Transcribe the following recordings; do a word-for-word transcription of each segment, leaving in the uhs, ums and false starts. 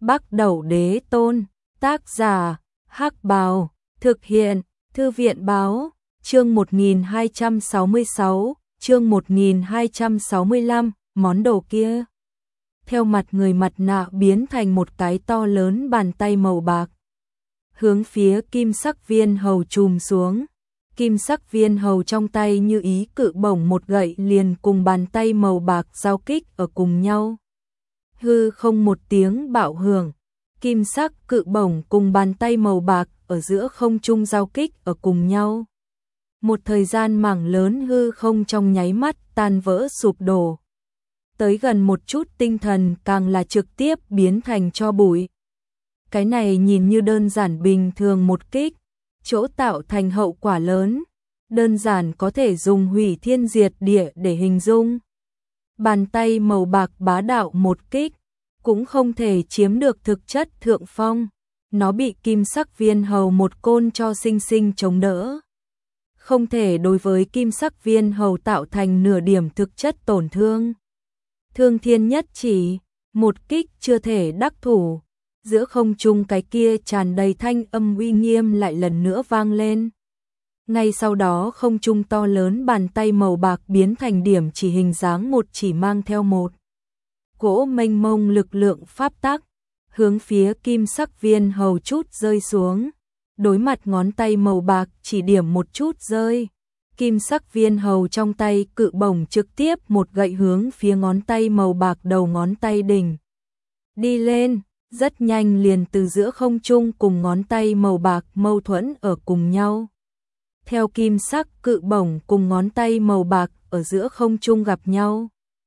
Bắc Đẩu Đế Tôn, tác giả, Hắc Bào, thực hiện, Thư viện Báo, chương một nghìn hai trăm sáu mươi sáu, chương một nghìn hai trăm sáu mươi lăm, món đồ kia. Theo mặt người mặt nạ biến thành một cái to lớn bàn tay màu bạc. Hướng phía kim sắc viên hầu chùm xuống. Kim sắc viên hầu trong tay như ý cự bổng một gậy liền cùng bàn tay màu bạc giao kích ở cùng nhau. Hư không một tiếng bạo hưởng, kim sắc cự bổng cùng bàn tay màu bạc ở giữa không trung giao kích ở cùng nhau. Một thời gian mảng lớn hư không trong nháy mắt tan vỡ sụp đổ. Tới gần một chút tinh thần càng là trực tiếp biến thành tro bụi. Cái này nhìn như đơn giản bình thường một kích, chỗ tạo thành hậu quả lớn, đơn giản có thể dùng hủy thiên diệt địa để hình dung. Bàn tay màu bạc bá đạo một kích, cũng không thể chiếm được thực chất thượng phong, nó bị kim sắc viên hầu một côn cho sinh sinh chống đỡ. Không thể đối với kim sắc viên hầu tạo thành nửa điểm thực chất tổn thương. Thương thiên nhất chỉ, một kích chưa thể đắc thủ. Giữa không trung cái kia tràn đầy thanh âm uy nghiêm lại lần nữa vang lên. Ngay sau đó không trung to lớn bàn tay màu bạc biến thành điểm chỉ hình dáng một chỉ mang theo một cỗ mênh mông lực lượng pháp tắc, hướng phía kim sắc viên hầu chút rơi xuống. Đối mặt ngón tay màu bạc chỉ điểm một chút rơi. Kim sắc viên hầu trong tay cự bổng trực tiếp một gậy hướng phía ngón tay màu bạc đầu ngón tay đỉnh. Đi lên. Rất nhanh liền từ giữa không trung cùng ngón tay màu bạc mâu thuẫn ở cùng nhau. Theo kim sắc cự bổng cùng ngón tay màu bạc ở giữa không trung gặp nhau.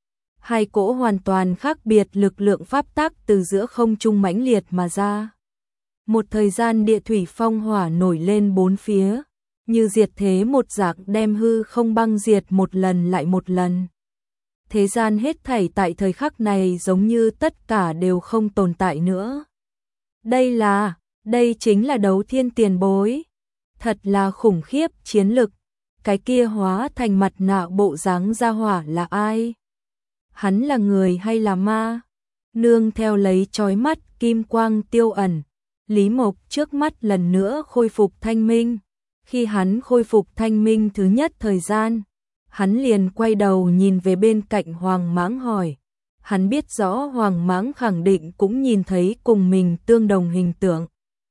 Hai cỗ hoàn toàn khác biệt lực lượng pháp tắc từ giữa không trung mãnh liệt mà ra. Một thời gian địa thủy phong hỏa nổi lên bốn phía, như diệt thế một dạng đem hư không băng diệt một lần lại một lần. Thế gian hết thảy tại thời khắc này giống như tất cả đều không tồn tại nữa. Đây là, đây chính là đấu thiên tiền bối. Thật là khủng khiếp chiến lực. Cái kia hóa thành mặt nạ bộ dáng ra hỏa là ai? Hắn là người hay là ma? Nương theo lấy chói mắt kim quang tiêu ẩn. Lý Mộc trước mắt lần nữa khôi phục thanh minh. Khi hắn khôi phục thanh minh thứ nhất thời gian, hắn liền quay đầu nhìn về bên cạnh Hoàng Mãng hỏi. Hắn biết rõ Hoàng Mãng khẳng định cũng nhìn thấy cùng mình tương đồng hình tượng.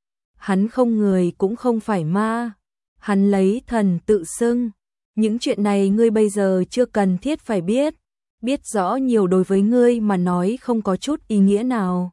Hắn không người cũng không phải ma. Hắn lấy thần tự xưng. Những chuyện này ngươi bây giờ chưa cần thiết phải biết. Biết rõ nhiều đối với ngươi mà nói không có chút ý nghĩa nào.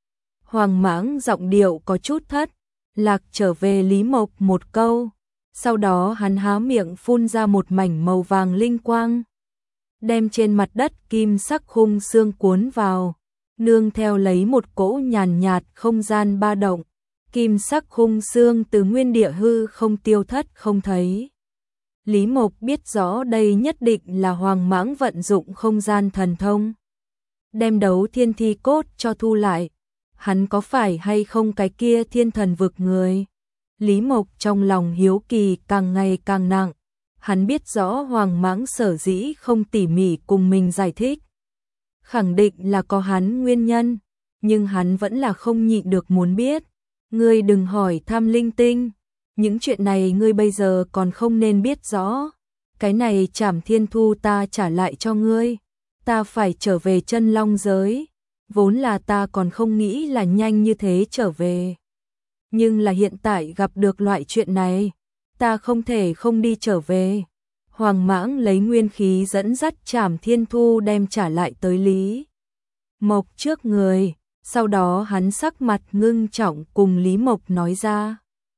Hoàng Mãng giọng điệu có chút thất lạc trở về Lý Mộc một câu. Sau đó hắn há miệng phun ra một mảnh màu vàng linh quang, đem trên mặt đất kim sắc khung xương cuốn vào, nương theo lấy một cỗ nhàn nhạt không gian ba động, kim sắc khung xương từ nguyên địa hư không tiêu thất không thấy. Lý Mộc biết rõ đây nhất định là Hoàng Mãng vận dụng không gian thần thông, đem đấu thiên thi cốt cho thu lại. Hắn có phải hay không cái kia thiên thần vực người? Lý Mộc trong lòng hiếu kỳ càng ngày càng nặng. Hắn biết rõ Hoàng Mãng sở dĩ không tỉ mỉ cùng mình giải thích. Khẳng định là có hắn nguyên nhân, nhưng hắn vẫn là không nhịn được muốn biết. Ngươi đừng hỏi tham linh tinh, những chuyện này ngươi bây giờ còn không nên biết rõ. Cái này Trảm Thiên Thu ta trả lại cho ngươi, ta phải trở về chân long giới. Vốn là ta còn không nghĩ là nhanh như thế trở về. Nhưng là hiện tại gặp được loại chuyện này, ta không thể không đi trở về. Hoàng Mãng lấy nguyên khí dẫn dắt Trảm Thiên Thu đem trả lại tới Lý Mộc trước người. Sau đó hắn sắc mặt ngưng trọng cùng Lý Mộc nói ra.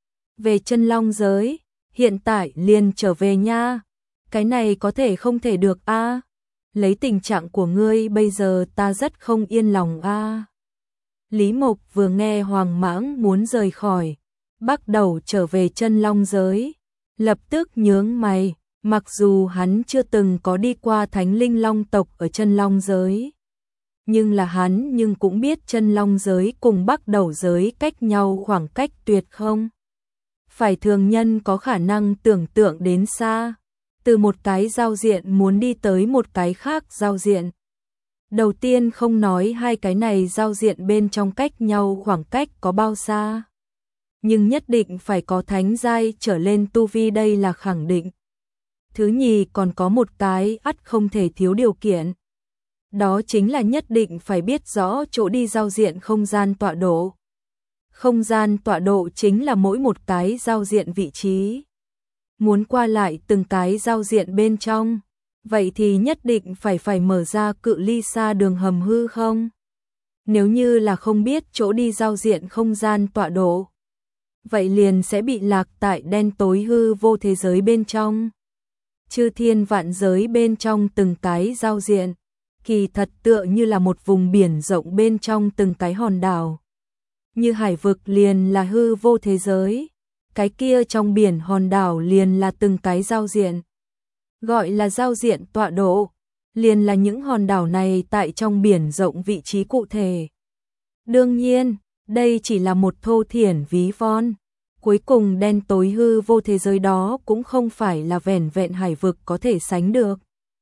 Về chân long giới, hiện tại liền trở về nha. Cái này có thể không thể được a. Lấy tình trạng của ngươi bây giờ ta rất không yên lòng a. Lý Mộc vừa nghe Hoàng Mãng muốn rời khỏi, bắt đầu trở về chân long giới, lập tức nhướng mày, mặc dù hắn chưa từng có đi qua Thánh Linh Long tộc ở chân long giới. Nhưng là hắn nhưng cũng biết chân long giới cùng Bắc Đẩu giới cách nhau khoảng cách tuyệt không. Phải thường nhân có khả năng tưởng tượng đến xa, từ một cái giao diện muốn đi tới một cái khác giao diện. Đầu tiên không nói hai cái này giao diện bên trong cách nhau khoảng cách có bao xa, nhưng nhất định phải có thánh giai trở lên tu vi, đây là khẳng định. Thứ nhì còn có một cái ắt không thể thiếu điều kiện. Đó chính là nhất định phải biết rõ chỗ đi giao diện không gian tọa độ. Không gian tọa độ chính là mỗi một cái giao diện vị trí. Muốn qua lại từng cái giao diện bên trong, vậy thì nhất định phải phải mở ra cự ly xa đường hầm hư không? Nếu như là không biết chỗ đi giao diện không gian tọa độ, vậy liền sẽ bị lạc tại đen tối hư vô thế giới bên trong. Chư thiên vạn giới bên trong từng cái giao diện, kỳ thật tựa như là một vùng biển rộng bên trong từng cái hòn đảo. Như hải vực liền là hư vô thế giới, cái kia trong biển hòn đảo liền là từng cái giao diện. Gọi là giao diện tọa độ, liền là những hòn đảo này tại trong biển rộng vị trí cụ thể. Đương nhiên, đây chỉ là một thô thiển ví von. Cuối cùng đen tối hư vô thế giới đó cũng không phải là vẻn vẹn hải vực có thể sánh được.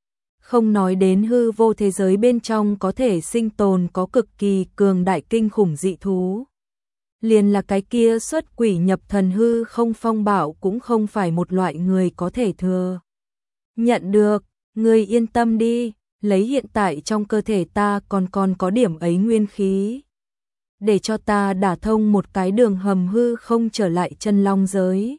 Không nói đến hư vô thế giới bên trong có thể sinh tồn có cực kỳ cường đại kinh khủng dị thú. Liền là cái kia xuất quỷ nhập thần hư không phong bạo cũng không phải một loại người có thể thừa nhận được. Ngươi yên tâm đi, lấy hiện tại trong cơ thể ta còn còn có điểm ấy nguyên khí, để cho ta đả thông một cái đường hầm hư không trở lại chân long giới.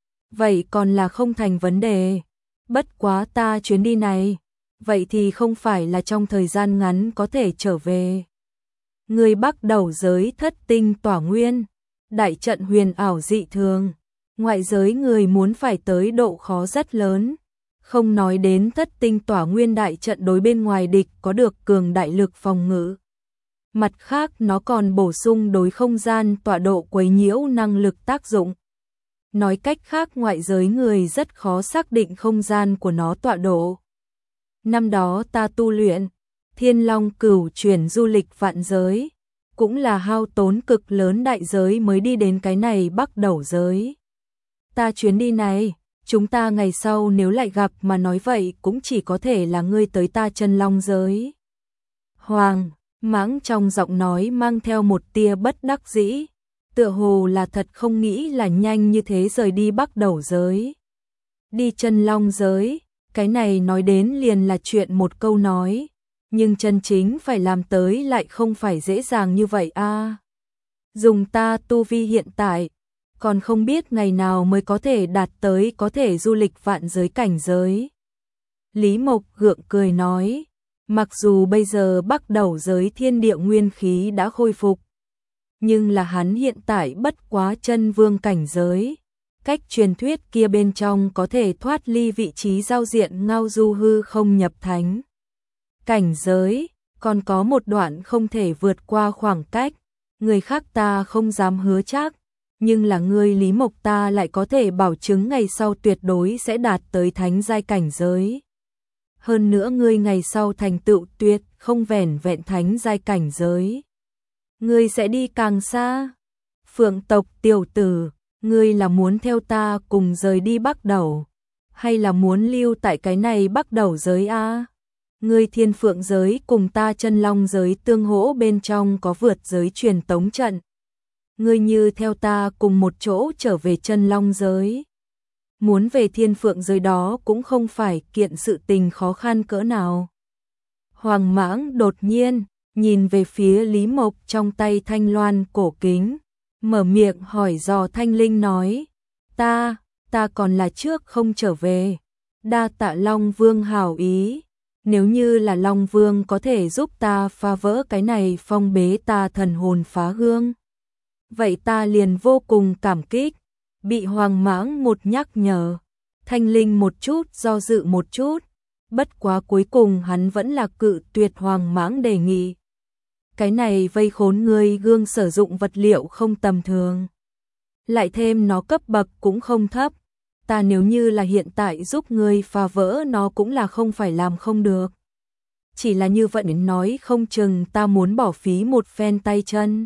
Vậy còn là không thành vấn đề. Bất quá ta chuyến đi này, vậy thì không phải là trong thời gian ngắn có thể trở về. Người bắt đầu giới thất tinh tỏa nguyên, đại trận huyền ảo dị thường, ngoại giới người muốn phải tới độ khó rất lớn. Không nói đến thất tinh tỏa nguyên đại trận đối bên ngoài địch có được cường đại lực phòng ngự. Mặt khác nó còn bổ sung đối không gian tọa độ quấy nhiễu năng lực tác dụng. Nói cách khác ngoại giới người rất khó xác định không gian của nó tọa độ. Năm đó ta tu luyện Thiên Long Cửu chuyển du lịch vạn giới, cũng là hao tốn cực lớn đại giới mới đi đến cái này bắt đầu giới. Ta chuyến đi này, chúng ta ngày sau nếu lại gặp mà nói vậy cũng chỉ có thể là ngươi tới ta chân long giới. Hoàng Mãng trong giọng nói mang theo một tia bất đắc dĩ, tựa hồ là thật không nghĩ là nhanh như thế rời đi bắt đầu giới. Đi chân long giới, cái này nói đến liền là chuyện một câu nói, nhưng chân chính phải làm tới lại không phải dễ dàng như vậy a. À, dùng ta tu vi hiện tại, còn không biết ngày nào mới có thể đạt tới có thể du lịch vạn giới cảnh giới. Lý Mộc gượng cười nói, mặc dù bây giờ bắt đầu giới thiên địa nguyên khí đã khôi phục, nhưng là hắn hiện tại bất quá chân vương cảnh giới. Cách truyền thuyết kia bên trong có thể thoát ly vị trí giao diện ngao du hư không nhập thánh cảnh giới, còn có một đoạn không thể vượt qua khoảng cách. Người khác ta không dám hứa chắc, nhưng là ngươi Lý Mộc ta lại có thể bảo chứng ngày sau tuyệt đối sẽ đạt tới thánh giai cảnh giới. Hơn nữa ngươi ngày sau thành tựu tuyệt không vẻn vẹn thánh giai cảnh giới. Ngươi sẽ đi càng xa. Phượng tộc tiểu tử, ngươi là muốn theo ta cùng rời đi bắt đầu, hay là muốn lưu tại cái này bắt đầu giới a? Ngươi thiên phượng giới cùng ta chân long giới tương hỗ bên trong có vượt giới truyền tống trận. Ngươi như theo ta cùng một chỗ trở về chân long giới. Muốn về thiên phượng giới đó cũng không phải kiện sự tình khó khăn cỡ nào. Hoàng Mãng đột nhiên nhìn về phía Lý Mộc trong tay thanh loan cổ kính, mở miệng hỏi dò thanh linh nói, ta, ta còn là trước không trở về, đa tạ Long Vương hảo ý, nếu như là Long Vương có thể giúp ta phá vỡ cái này phong bế ta thần hồn phá hương, vậy ta liền vô cùng cảm kích. Bị Hoàng Mãng một nhắc nhở, thanh linh một chút do dự một chút, bất quá cuối cùng hắn vẫn là cự tuyệt Hoàng Mãng đề nghị. Cái này vây khốn ngươi gương sử dụng vật liệu không tầm thường, lại thêm nó cấp bậc cũng không thấp, ta nếu như là hiện tại giúp ngươi phá vỡ nó cũng là không phải làm không được. Chỉ là như vậy đến nói không chừng ta muốn bỏ phí một phen tay chân.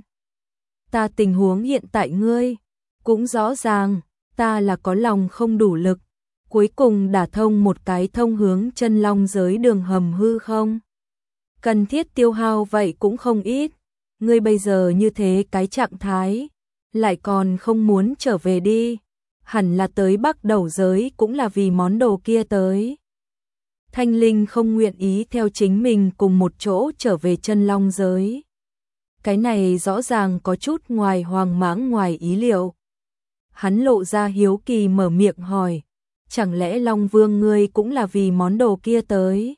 Ta tình huống hiện tại ngươi cũng rõ ràng, ta là có lòng không đủ lực, cuối cùng đả thông một cái thông hướng chân long giới đường hầm hư không. cần thiết tiêu hao vậy cũng không ít. Ngươi bây giờ như thế cái trạng thái, lại còn không muốn trở về đi. Hẳn là tới Bắc Đầu giới cũng là vì món đồ kia tới. Thanh Linh không nguyện ý theo chính mình cùng một chỗ trở về Chân Long giới. Cái này rõ ràng có chút ngoài Hoàng Mãng ngoài ý liệu. Hắn lộ ra hiếu kỳ mở miệng hỏi, chẳng lẽ Long Vương ngươi cũng là vì món đồ kia tới?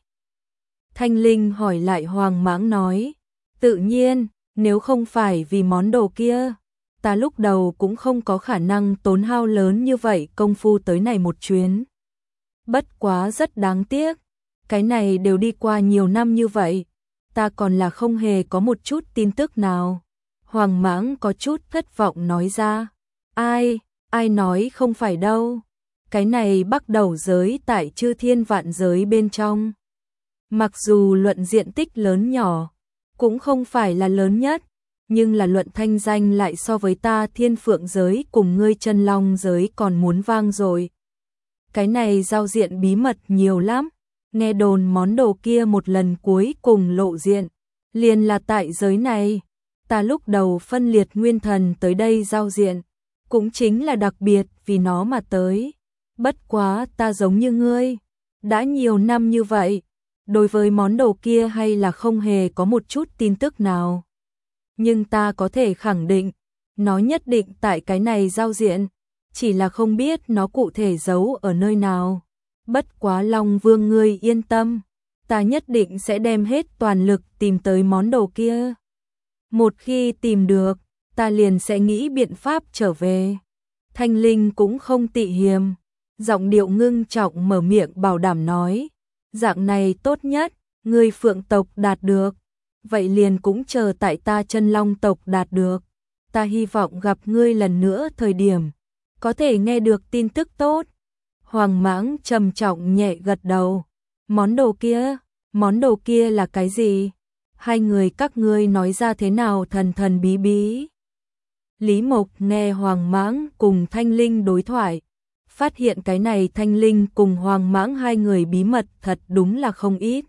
Thanh Linh hỏi lại Hoàng Mãng nói, tự nhiên, nếu không phải vì món đồ kia, ta lúc đầu cũng không có khả năng tốn hao lớn như vậy công phu tới này một chuyến. Bất quá rất đáng tiếc, cái này đều đi qua nhiều năm như vậy, ta còn là không hề có một chút tin tức nào. Hoàng Mãng có chút thất vọng nói ra, ai, ai nói không phải đâu, cái này Bắc Đầu giới tại Chư Thiên Vạn giới bên trong. Mặc dù luận diện tích lớn nhỏ, cũng không phải là lớn nhất, nhưng là luận thanh danh lại so với ta Thiên Phượng giới cùng ngươi Chân Long giới còn muốn vang rồi. Cái này giao diện bí mật nhiều lắm, nghe đồn món đồ kia một lần cuối cùng lộ diện, liền là tại giới này. Ta lúc đầu phân liệt nguyên thần tới đây giao diện, cũng chính là đặc biệt vì nó mà tới. Bất quá ta giống như ngươi, đã nhiều năm như vậy, đối với món đồ kia hay là không hề có một chút tin tức nào. Nhưng ta có thể khẳng định, nó nhất định tại cái này giao diện, chỉ là không biết nó cụ thể giấu ở nơi nào. Bất quá Long Vương ngươi yên tâm, ta nhất định sẽ đem hết toàn lực tìm tới món đồ kia. Một khi tìm được, ta liền sẽ nghĩ biện pháp trở về. Thanh Linh cũng không tị hiềm, giọng điệu ngưng trọng mở miệng bảo đảm nói, dạng này tốt nhất, ngươi Phượng tộc đạt được, vậy liền cũng chờ tại ta Chân Long tộc đạt được. Ta hy vọng gặp ngươi lần nữa thời điểm, có thể nghe được tin tức tốt. Hoàng Mãng trầm trọng nhẹ gật đầu, món đồ kia, món đồ kia là cái gì? Hai người các ngươi nói ra thế nào thần thần bí bí. Lý Mộc nghe Hoàng Mãng cùng Thanh Linh đối thoại, phát hiện cái này Thanh Linh cùng Hoàng Mãng hai người bí mật thật đúng là không ít.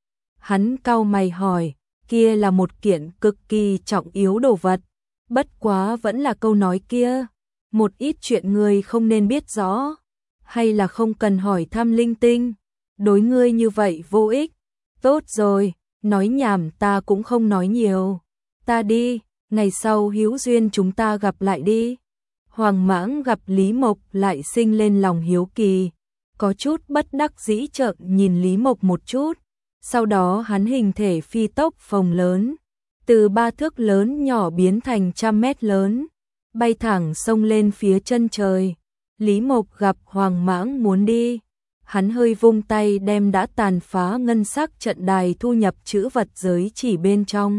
Hắn cau mày hỏi, kia là một kiện cực kỳ trọng yếu đồ vật, bất quá vẫn là câu nói kia, một ít chuyện ngươi không nên biết rõ, hay là không cần hỏi thăm linh tinh, đối ngươi như vậy vô ích. Tốt rồi, nói nhảm ta cũng không nói nhiều, ta đi, ngày sau hữu duyên chúng ta gặp lại đi. Hoàng Mãng gặp Lý Mộc lại sinh lên lòng hiếu kỳ, có chút bất đắc dĩ trợn nhìn Lý Mộc một chút, sau đó hắn hình thể phi tốc phồng lớn, từ ba thước lớn nhỏ biến thành trăm mét lớn, bay thẳng xông lên phía chân trời. Lý Mộc gặp Hoàng Mãng muốn đi, hắn hơi vung tay đem đã tàn phá ngân sắc trận đài thu nhập chữ vật giới chỉ bên trong.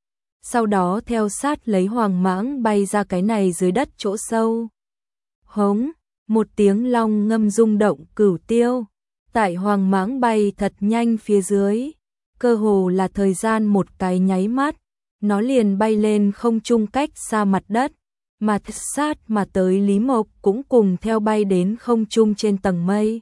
Sau đó theo sát lấy Hoàng Mãng bay ra cái này dưới đất chỗ sâu. Hống, một tiếng long ngâm rung động cửu tiêu, tại Hoàng Mãng bay thật nhanh phía dưới, cơ hồ là thời gian một cái nháy mắt, nó liền bay lên không trung cách xa mặt đất, mà sát mà tới Lý Mộc cũng cùng theo bay đến không trung trên tầng mây.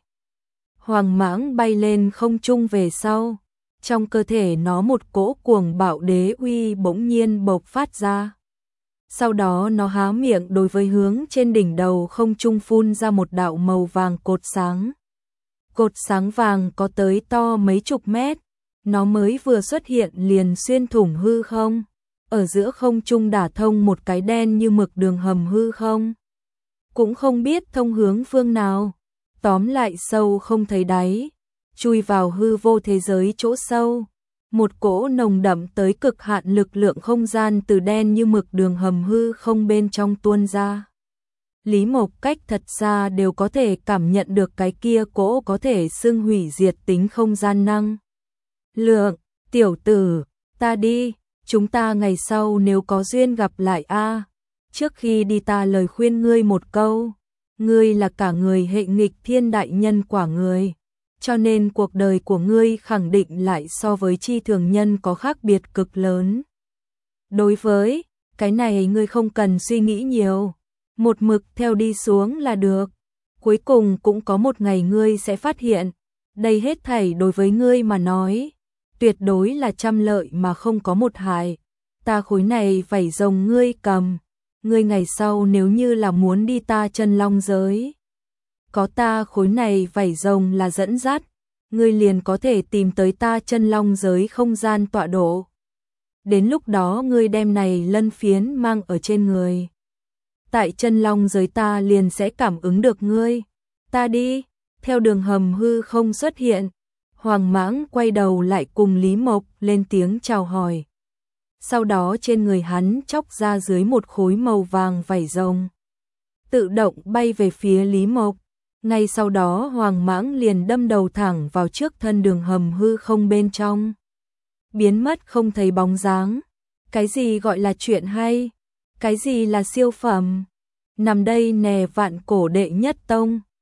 Hoàng Mãng bay lên không trung về sau, trong cơ thể nó một cỗ cuồng bạo đế uy bỗng nhiên bộc phát ra. Sau đó nó há miệng đối với hướng trên đỉnh đầu không trung phun ra một đạo màu vàng cột sáng. Cột sáng vàng có tới to mấy chục mét, nó mới vừa xuất hiện liền xuyên thủng hư không, ở giữa không trung đả thông một cái đen như mực đường hầm hư không. Cũng không biết thông hướng phương nào, tóm lại sâu không thấy đáy, chui vào hư vô thế giới chỗ sâu. Một cỗ nồng đậm tới cực hạn lực lượng không gian từ đen như mực đường hầm hư không bên trong tuôn ra. Lý Mộc cách thật xa đều có thể cảm nhận được cái kia cỗ có thể xưng hủy diệt tính không gian năng lượng. Tiểu tử, ta đi, chúng ta ngày sau nếu có duyên gặp lại a. Trước khi đi ta lời khuyên ngươi một câu, ngươi là cả người hệ nghịch thiên đại nhân quả người, cho nên cuộc đời của ngươi khẳng định lại so với chi thường nhân có khác biệt cực lớn. Đối với cái này ngươi không cần suy nghĩ nhiều, một mực theo đi xuống là được. Cuối cùng cũng có một ngày ngươi sẽ phát hiện, đây hết thảy đối với ngươi mà nói, tuyệt đối là trăm lợi mà không có một hại. Ta khối này vảy rồng ngươi cầm, ngươi ngày sau nếu như là muốn đi ta chân long giới, có ta khối này vảy rồng là dẫn dắt, ngươi liền có thể tìm tới ta chân long giới không gian tọa độ. Đến lúc đó ngươi đem này lân phiến mang ở trên người, tại chân long giới ta liền sẽ cảm ứng được ngươi. Ta đi. Theo đường hầm hư không xuất hiện, Hoàng Mãng quay đầu lại cùng Lý Mộc lên tiếng chào hỏi. Sau đó trên người hắn chóc ra dưới một khối màu vàng vảy rồng, tự động bay về phía Lý Mộc. Ngay sau đó Hoàng Mãng liền đâm đầu thẳng vào trước thân đường hầm hư không bên trong, biến mất không thấy bóng dáng. Cái gì gọi là chuyện hay? Cái gì là siêu phẩm? Nằm đây nè vạn cổ đệ nhất tông.